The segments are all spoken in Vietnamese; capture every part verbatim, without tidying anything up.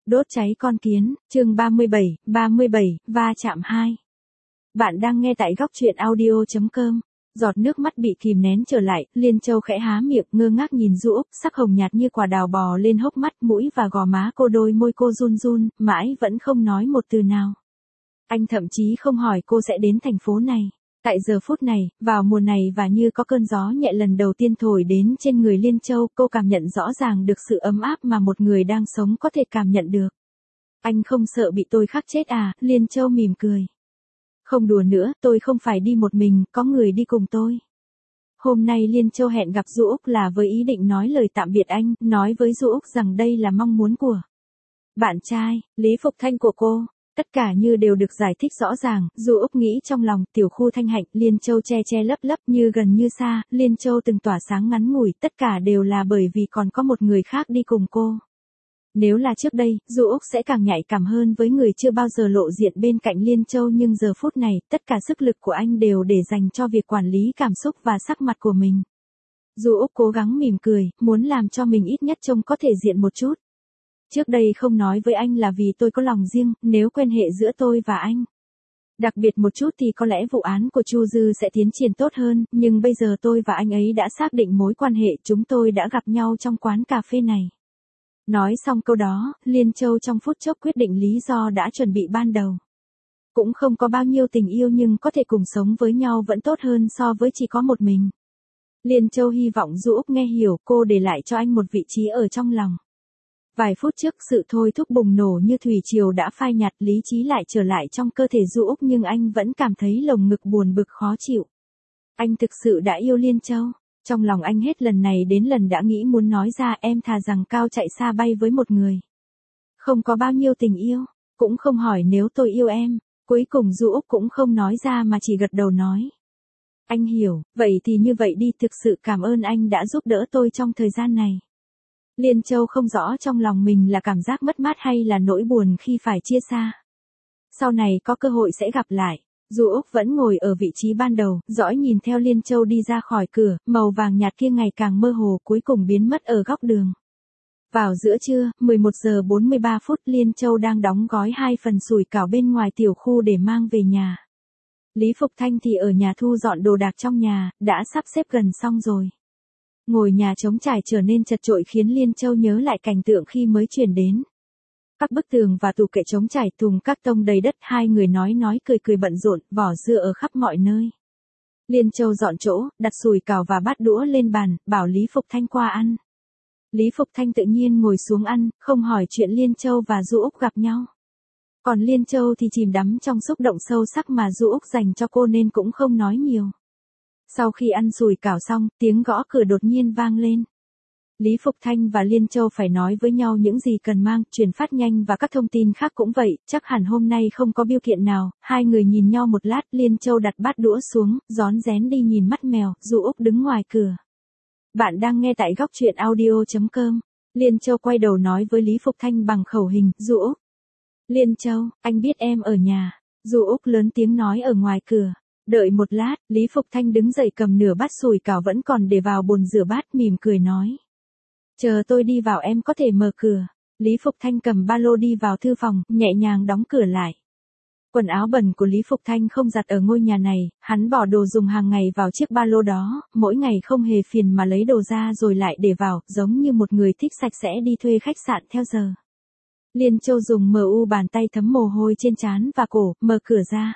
Đốt cháy con kiến, chương ba mươi bảy, ba mươi bảy, va chạm hai. Bạn đang nghe tại góc truyện audio chấm com. Giọt nước mắt bị kìm nén trở lại, Liên Châu khẽ há miệng ngơ ngác nhìn Du Úc, sắc hồng nhạt như quả đào bò lên hốc mắt, mũi và gò má cô, đôi môi cô run run, mãi vẫn không nói một từ nào. Anh thậm chí không hỏi cô sẽ đến thành phố này. Tại giờ phút này, vào mùa này và như có cơn gió nhẹ lần đầu tiên thổi đến trên người Liên Châu, cô cảm nhận rõ ràng được sự ấm áp mà một người đang sống có thể cảm nhận được. Anh không sợ bị tôi khắc chết à? Liên Châu mỉm cười. Không đùa nữa, tôi không phải đi một mình, có người đi cùng tôi. Hôm nay Liên Châu hẹn gặp Du Úc là với ý định nói lời tạm biệt anh, nói với Du Úc rằng đây là mong muốn của bạn trai, Lý Phục Thanh của cô. Tất cả như đều được giải thích rõ ràng, Du Úc nghĩ trong lòng, tiểu khu Thanh Hạnh, Liên Châu che che lấp lấp như gần như xa, Liên Châu từng tỏa sáng ngắn ngủi, tất cả đều là bởi vì còn có một người khác đi cùng cô. Nếu là trước đây, Du Úc sẽ càng nhạy cảm hơn với người chưa bao giờ lộ diện bên cạnh Liên Châu, nhưng giờ phút này, tất cả sức lực của anh đều để dành cho việc quản lý cảm xúc và sắc mặt của mình. Du Úc cố gắng mỉm cười, muốn làm cho mình ít nhất trông có thể diện một chút. Trước đây không nói với anh là vì tôi có lòng riêng, nếu quan hệ giữa tôi và anh đặc biệt một chút thì có lẽ vụ án của Chu Dư sẽ tiến triển tốt hơn, nhưng bây giờ tôi và anh ấy đã xác định mối quan hệ, chúng tôi đã gặp nhau trong quán cà phê này. Nói xong câu đó, Liên Châu trong phút chốc quyết định lý do đã chuẩn bị ban đầu. Cũng không có bao nhiêu tình yêu nhưng có thể cùng sống với nhau vẫn tốt hơn so với chỉ có một mình. Liên Châu hy vọng Du Úc nghe hiểu, cô để lại cho anh một vị trí ở trong lòng. Vài phút trước sự thôi thúc bùng nổ như thủy triều đã phai nhạt, lý trí lại trở lại trong cơ thể Du Úc nhưng anh vẫn cảm thấy lồng ngực buồn bực khó chịu. Anh thực sự đã yêu Liên Châu. Trong lòng anh hết lần này đến lần đã nghĩ muốn nói ra, em thà rằng cao chạy xa bay với một người không có bao nhiêu tình yêu, cũng không hỏi nếu tôi yêu em. Cuối cùng Du Úc cũng không nói ra mà chỉ gật đầu nói. Anh hiểu, vậy thì như vậy đi, thực sự cảm ơn anh đã giúp đỡ tôi trong thời gian này. Liên Châu không rõ trong lòng mình là cảm giác mất mát hay là nỗi buồn khi phải chia xa. Sau này có cơ hội sẽ gặp lại. Du Úc vẫn ngồi ở vị trí ban đầu, dõi nhìn theo Liên Châu đi ra khỏi cửa, màu vàng nhạt kia ngày càng mơ hồ, cuối cùng biến mất ở góc đường. Vào giữa trưa, mười một giờ bốn mươi ba phút, Liên Châu đang đóng gói hai phần sủi cảo bên ngoài tiểu khu để mang về nhà. Lý Phục Thanh thì ở nhà thu dọn đồ đạc trong nhà, đã sắp xếp gần xong rồi. Ngôi nhà trống trải trở nên chật chội khiến Liên Châu nhớ lại cảnh tượng khi mới chuyển đến. Các bức tường và tủ kệ trống trải, thùng các tông đầy đất, hai người nói nói cười cười bận rộn, vỏ dưa ở khắp mọi nơi. Liên Châu dọn chỗ, đặt sủi cảo và bát đũa lên bàn, bảo Lý Phục Thanh qua ăn. Lý Phục Thanh tự nhiên ngồi xuống ăn, không hỏi chuyện Liên Châu và Du Úc gặp nhau. Còn Liên Châu thì chìm đắm trong xúc động sâu sắc mà Du Úc dành cho cô nên cũng không nói nhiều. Sau khi ăn sủi cảo xong, tiếng gõ cửa đột nhiên vang lên. Lý Phục Thanh và Liên Châu phải nói với nhau những gì cần mang, truyền phát nhanh và các thông tin khác cũng vậy, chắc hẳn hôm nay không có biêu kiện nào. Hai người nhìn nhau một lát, Liên Châu đặt bát đũa xuống, rón rén đi nhìn mắt mèo, Du Úc đứng ngoài cửa. Bạn đang nghe tại góc truyện audio chấm com. Liên Châu quay đầu nói với Lý Phục Thanh bằng khẩu hình, Du Úc. Liên Châu, anh biết em ở nhà. Du Úc lớn tiếng nói ở ngoài cửa. Đợi một lát, Lý Phục Thanh đứng dậy cầm nửa bát sủi cảo vẫn còn để vào bồn rửa bát, mỉm cười nói. Chờ tôi đi vào em có thể mở cửa. Lý Phục Thanh cầm ba lô đi vào thư phòng, nhẹ nhàng đóng cửa lại. Quần áo bẩn của Lý Phục Thanh không giặt ở ngôi nhà này, hắn bỏ đồ dùng hàng ngày vào chiếc ba lô đó, mỗi ngày không hề phiền mà lấy đồ ra rồi lại để vào, giống như một người thích sạch sẽ đi thuê khách sạn theo giờ. Liên Châu dùng mờ u bàn tay thấm mồ hôi trên trán và cổ, mở cửa ra.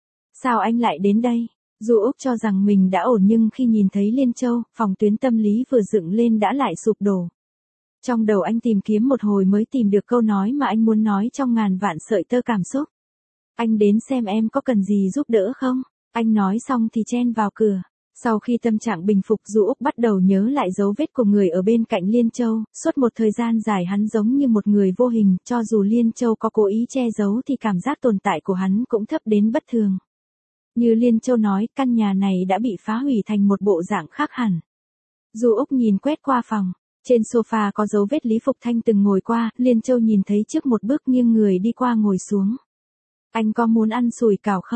Sao anh lại đến đây? Du Úc cho rằng mình đã ổn nhưng khi nhìn thấy Liên Châu, phòng tuyến tâm lý vừa dựng lên đã lại sụp đổ. Trong đầu anh tìm kiếm một hồi mới tìm được câu nói mà anh muốn nói trong ngàn vạn sợi tơ cảm xúc. Anh đến xem em có cần gì giúp đỡ không? Anh nói xong thì chen vào cửa. Sau khi tâm trạng bình phục, Du Úc bắt đầu nhớ lại dấu vết của người ở bên cạnh Liên Châu. Suốt một thời gian dài hắn giống như một người vô hình, cho dù Liên Châu có cố ý che giấu thì cảm giác tồn tại của hắn cũng thấp đến bất thường. Như Liên Châu nói, căn nhà này đã bị phá hủy thành một bộ dạng khác hẳn. Du Úc nhìn quét qua phòng. Trên sofa có dấu vết Lý Phục Thanh từng ngồi qua, Liên Châu nhìn thấy trước một bước nghiêng người đi qua ngồi xuống. Anh có muốn ăn sủi cảo không?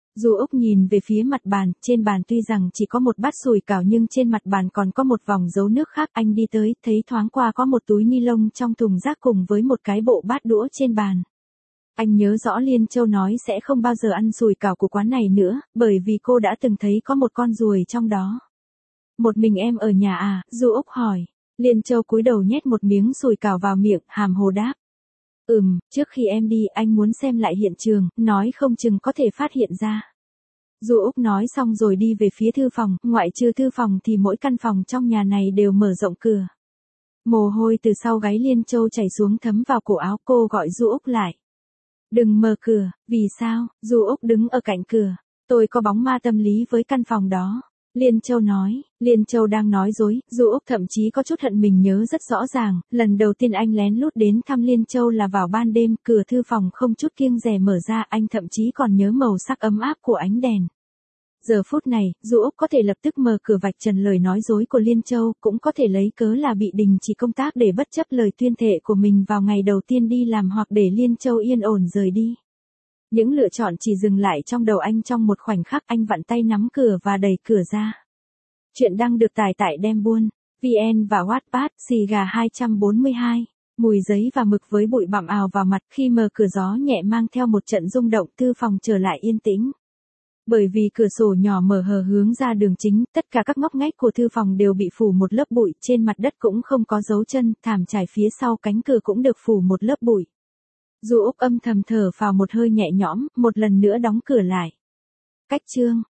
Du Úc nhìn về phía mặt bàn, trên bàn tuy rằng chỉ có một bát sủi cảo nhưng trên mặt bàn còn có một vòng dấu nước khác. Anh đi tới, thấy thoáng qua có một túi ni lông trong thùng rác cùng với một cái bộ bát đũa trên bàn. Anh nhớ rõ Liên Châu nói sẽ không bao giờ ăn sủi cảo của quán này nữa, bởi vì cô đã từng thấy có một con ruồi trong đó. Một mình em ở nhà à? Du Úc hỏi. Liên Châu cúi đầu nhét một miếng sủi cảo vào miệng, hàm hồ đáp. Ừm, trước khi em đi anh muốn xem lại hiện trường, nói không chừng có thể phát hiện ra. Du Úc nói xong rồi đi về phía thư phòng, ngoại trừ thư phòng thì mỗi căn phòng trong nhà này đều mở rộng cửa. Mồ hôi từ sau gáy Liên Châu chảy xuống thấm vào cổ áo, cô gọi Du Úc lại. Đừng mở cửa. Vì sao? Du Úc đứng ở cạnh cửa. Tôi có bóng ma tâm lý với căn phòng đó. Liên Châu nói. Liên Châu đang nói dối, Du Úc thậm chí có chút hận mình nhớ rất rõ ràng, lần đầu tiên anh lén lút đến thăm Liên Châu là vào ban đêm, cửa thư phòng không chút kiêng dè mở ra, anh thậm chí còn nhớ màu sắc ấm áp của ánh đèn. Giờ phút này, Du Úc có thể lập tức mở cửa vạch trần lời nói dối của Liên Châu, cũng có thể lấy cớ là bị đình chỉ công tác để bất chấp lời tuyên thệ của mình vào ngày đầu tiên đi làm hoặc để Liên Châu yên ổn rời đi. Những lựa chọn chỉ dừng lại trong đầu anh trong một khoảnh khắc. Anh vặn tay nắm cửa và đẩy cửa ra. Chuyện đang được tải tại Đem Buôn, vê en và Wattpad. Xì gà hai trăm bốn mươi hai. Mùi giấy và mực với bụi bặm ào vào mặt khi mở cửa, gió nhẹ mang theo một trận rung động, thư phòng trở lại yên tĩnh. Bởi vì cửa sổ nhỏ mở hờ hướng ra đường chính, tất cả các ngóc ngách của thư phòng đều bị phủ một lớp bụi, trên mặt đất cũng không có dấu chân, thảm trải phía sau cánh cửa cũng được phủ một lớp bụi. Du Úc âm thầm thở phào một hơi nhẹ nhõm, một lần nữa đóng cửa lại. Cách chương